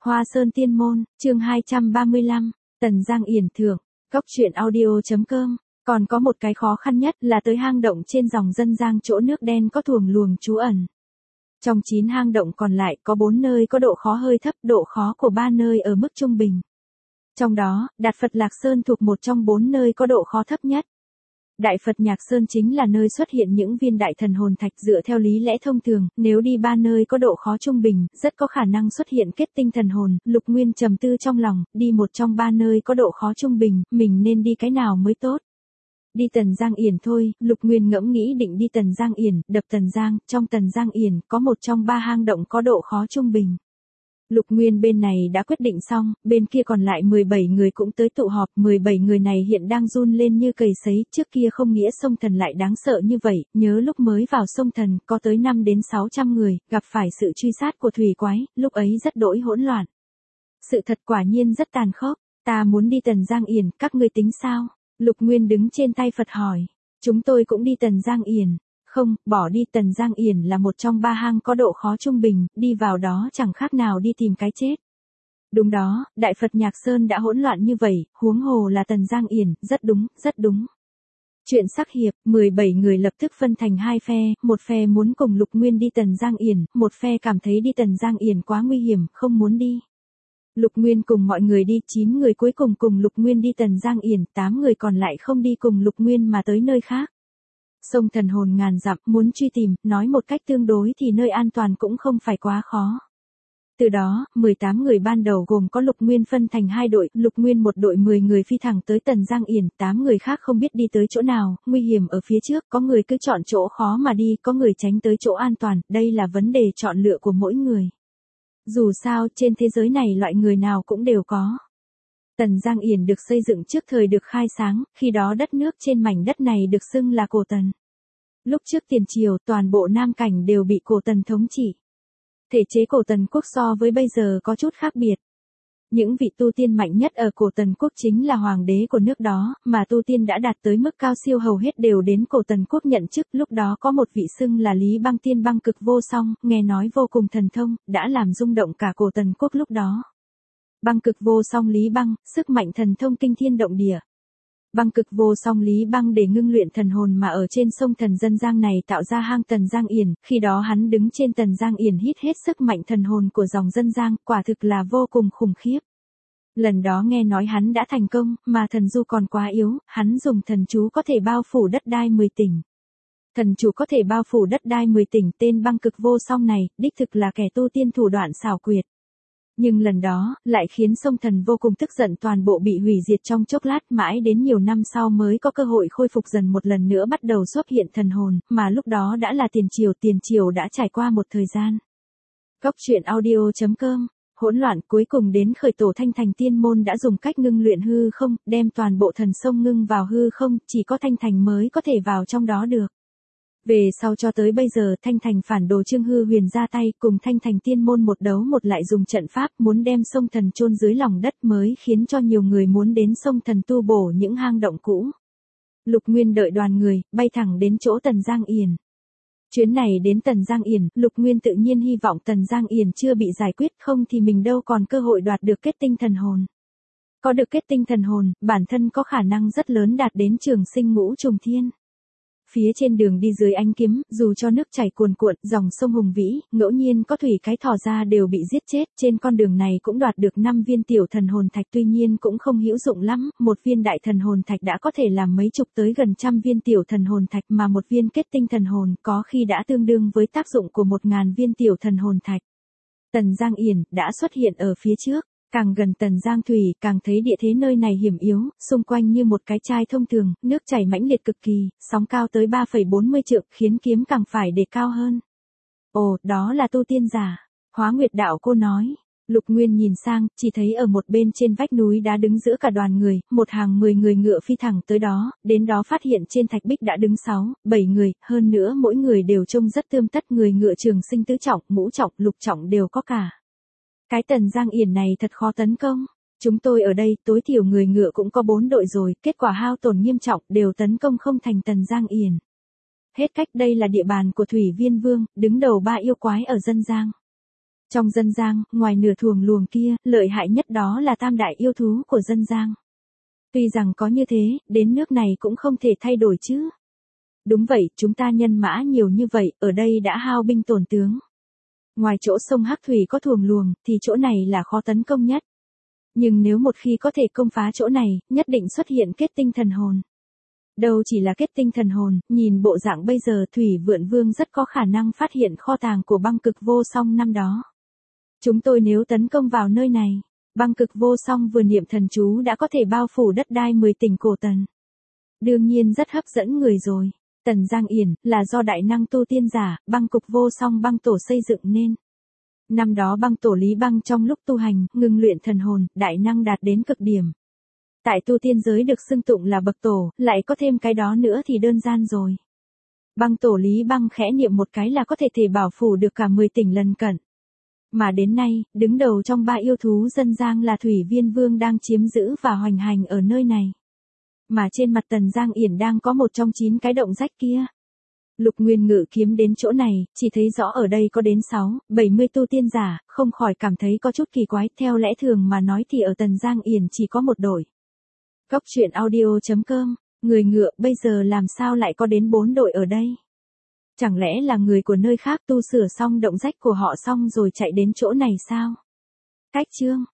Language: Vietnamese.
Hoa Sơn Tiên Môn, chương 235, Tần Giang Yển thưởng, góc truyện audio.com. Còn có một cái khó khăn nhất là tới hang động trên dòng dân Giang chỗ nước đen có thuồng luồng trú ẩn. Trong 9 hang động còn lại có 4 nơi có độ khó hơi thấp, độ khó của 3 nơi ở mức trung bình. Trong đó, Đạt Phật Lạc Sơn thuộc một trong 4 nơi có độ khó thấp nhất. Đại Phật Nhạc Sơn chính là nơi xuất hiện những viên đại thần hồn thạch. Dựa theo lý lẽ thông thường, nếu đi 3 nơi có độ khó trung bình, rất có khả năng xuất hiện kết tinh thần hồn. Lục Nguyên trầm tư trong lòng, đi một trong 3 nơi có độ khó trung bình, mình nên đi cái nào mới tốt? Đi Tần Giang Yển thôi. Lục Nguyên ngẫm nghĩ định đi Tần Giang Yển, đập Tần Giang. Trong Tần Giang Yển có một trong 3 hang động có độ khó trung bình. Lục Nguyên bên này đã quyết định xong, bên kia còn lại 17 người cũng tới tụ họp. 17 người này hiện đang run lên như cầy sấy. Trước kia không nghĩa sông Thần lại đáng sợ như vậy. Nhớ lúc mới vào sông Thần có tới 5 đến 600 người, gặp phải sự truy sát của thủy quái, lúc ấy rất đỗi hỗn loạn. Sự thật quả nhiên rất tàn khốc. Ta muốn đi Tần Giang Yển, các ngươi tính sao? Lục Nguyên đứng trên tay Phật hỏi. Chúng tôi cũng đi Tần Giang Yển. Không, bỏ đi. Tần Giang Yển là một trong 3 hang có độ khó trung bình, đi vào đó chẳng khác nào đi tìm cái chết. Đúng đó, Đại Phật Nhạc Sơn đã hỗn loạn như vậy, huống hồ là Tần Giang Yển, rất đúng, rất đúng. Chuyện sắc hiệp, 17 người lập tức phân thành 2 phe, một phe muốn cùng Lục Nguyên đi Tần Giang Yển, một phe cảm thấy đi Tần Giang Yển quá nguy hiểm, không muốn đi. Lục Nguyên cùng mọi người đi, 9 người cuối cùng cùng Lục Nguyên đi Tần Giang Yển, 8 người còn lại không đi cùng Lục Nguyên mà tới nơi khác. Sông thần hồn ngàn dặm, muốn truy tìm, nói một cách tương đối thì nơi an toàn cũng không phải quá khó. Từ đó, 18 người ban đầu gồm có Lục Nguyên phân thành 2 đội, Lục Nguyên một đội 10 người phi thẳng tới Tần Giang Yển, 8 người khác không biết đi tới chỗ nào, nguy hiểm ở phía trước, có người cứ chọn chỗ khó mà đi, có người tránh tới chỗ an toàn, đây là vấn đề chọn lựa của mỗi người. Dù sao, trên thế giới này loại người nào cũng đều có. Tần Giang Yển được xây dựng trước thời được khai sáng, khi đó đất nước trên mảnh đất này được xưng là Cổ Tần. Lúc trước tiền triều, toàn bộ Nam Cảnh đều bị Cổ Tần thống trị. Thể chế Cổ Tần quốc so với bây giờ có chút khác biệt. Những vị tu tiên mạnh nhất ở Cổ Tần quốc chính là hoàng đế của nước đó, mà tu tiên đã đạt tới mức cao siêu hầu hết đều đến Cổ Tần quốc nhận chức. Lúc đó có một vị xưng là Lý Băng Tiên Băng Cực Vô Song, nghe nói vô cùng thần thông, đã làm rung động cả Cổ Tần quốc lúc đó. Băng Cực Vô Song Lý Băng, sức mạnh thần thông kinh thiên động địa. Băng Cực Vô Song Lý Băng để ngưng luyện thần hồn mà ở trên sông Thần Dân Giang này tạo ra hang Tần Giang Yển, khi đó hắn đứng trên Tần Giang Yển hít hết sức mạnh thần hồn của dòng dân Giang, quả thực là vô cùng khủng khiếp. Lần đó nghe nói hắn đã thành công, mà thần du còn quá yếu, hắn dùng thần chú có thể bao phủ đất đai 10 tỉnh. Thần chú có thể bao phủ đất đai 10 tỉnh, tên Băng Cực Vô Song này, đích thực là kẻ tu tiên thủ đoạn xảo quyệt. Nhưng lần đó, lại khiến sông Thần vô cùng tức giận, toàn bộ bị hủy diệt trong chốc lát, mãi đến nhiều năm sau mới có cơ hội khôi phục dần một lần nữa bắt đầu xuất hiện thần hồn, mà lúc đó đã là tiền triều đã trải qua một thời gian. Góc truyện audio.com. Hỗn loạn cuối cùng đến khởi tổ Thanh Thành Tiên Môn đã dùng cách ngưng luyện hư không, đem toàn bộ thần sông ngưng vào hư không, chỉ có Thanh Thành mới có thể vào trong đó được. Về sau cho tới bây giờ Thanh Thành phản đồ Trương Hư Huyền ra tay cùng Thanh Thành Tiên Môn một đấu một, lại dùng trận pháp muốn đem sông Thần chôn dưới lòng đất, mới khiến cho nhiều người muốn đến sông Thần tu bổ những hang động cũ. Lục Nguyên đợi đoàn người, bay thẳng đến chỗ Tần Giang Yển. Chuyến này đến Tần Giang Yển, Lục Nguyên tự nhiên hy vọng Tần Giang Yển chưa bị giải quyết, không thì mình đâu còn cơ hội đoạt được kết tinh thần hồn. Có được kết tinh thần hồn, bản thân có khả năng rất lớn đạt đến trường sinh ngũ trùng thiên. Phía trên đường đi dưới ánh kiếm, dù cho nước chảy cuồn cuộn, dòng sông hùng vĩ, ngẫu nhiên có thủy cái thò ra đều bị giết chết, trên con đường này cũng đoạt được 5 viên tiểu thần hồn thạch, tuy nhiên cũng không hữu dụng lắm, một viên đại thần hồn thạch đã có thể làm mấy chục tới gần trăm viên tiểu thần hồn thạch, mà một viên kết tinh thần hồn có khi đã tương đương với tác dụng của 1000 viên tiểu thần hồn thạch. Tần Giang Yển đã xuất hiện ở phía trước. Càng gần Tần Giang Thủy, càng thấy địa thế nơi này hiểm yếu, xung quanh như một cái chai thông thường, nước chảy mãnh liệt cực kỳ, sóng cao tới 3,40 trượng, khiến kiếm càng phải để cao hơn. Ồ, đó là tu tiên giả. Hóa Nguyệt đạo cô nói. Lục Nguyên nhìn sang, chỉ thấy ở một bên trên vách núi đá đứng giữa cả đoàn người, một hàng 10 người ngựa phi thẳng tới đó, đến đó phát hiện trên thạch bích đã đứng 6, 7 người, hơn nữa mỗi người đều trông rất tươm tất, người ngựa trường sinh tứ trọng, ngũ trọng, lục trọng đều có cả. Cái Tần Giang Yển này thật khó tấn công. Chúng tôi ở đây, tối thiểu người ngựa cũng có 4 đội rồi, kết quả hao tổn nghiêm trọng, đều tấn công không thành Tần Giang Yển. Hết cách, đây là địa bàn của Thủy Viên Vương, đứng đầu 3 yêu quái ở dân Giang. Trong dân gian, ngoài nửa thuồng luồng kia, lợi hại nhất đó là tam đại yêu thú của dân gian. Tuy rằng có như thế, đến nước này cũng không thể thay đổi chứ. Đúng vậy, chúng ta nhân mã nhiều như vậy, ở đây đã hao binh tổn tướng. Ngoài chỗ sông Hắc Thủy có thuồng luồng, thì chỗ này là khó tấn công nhất. Nhưng nếu một khi có thể công phá chỗ này, nhất định xuất hiện kết tinh thần hồn. Đâu chỉ là kết tinh thần hồn, nhìn bộ dạng bây giờ Thủy Vượn Vương rất có khả năng phát hiện kho tàng của băng cực vô song năm đó. Chúng tôi nếu tấn công vào nơi này, băng cực vô song vừa niệm thần chú đã có thể bao phủ đất đai 10 tỉnh cổ Tần. Đương nhiên rất hấp dẫn người rồi. Tần Giang Yển là do đại năng tu tiên giả, băng cực vô song băng tổ xây dựng nên. Năm đó băng tổ Lý Băng trong lúc tu hành, ngừng luyện thần hồn, đại năng đạt đến cực điểm. Tại tu tiên giới được xưng tụng là bậc tổ, lại có thêm cái đó nữa thì đơn giản rồi. Băng tổ Lý Băng khẽ niệm một cái là có thể bảo phủ được cả 10 tỉnh lần cận. Mà đến nay, đứng đầu trong 3 yêu thú dân gian là Thủy Viên Vương đang chiếm giữ và hoành hành ở nơi này. Mà trên mặt Tần Giang Yển đang có một trong 9 cái động rách kia. Lục Nguyên Ngự kiếm đến chỗ này, chỉ thấy rõ ở đây có đến 70 tu tiên giả, không khỏi cảm thấy có chút kỳ quái. Theo lẽ thường mà nói thì ở Tần Giang Yển chỉ có một đội. Góc truyện audio.com, người ngựa bây giờ làm sao lại có đến 4 đội ở đây? Chẳng lẽ là người của nơi khác tu sửa xong động rách của họ xong rồi chạy đến chỗ này sao? Cách chương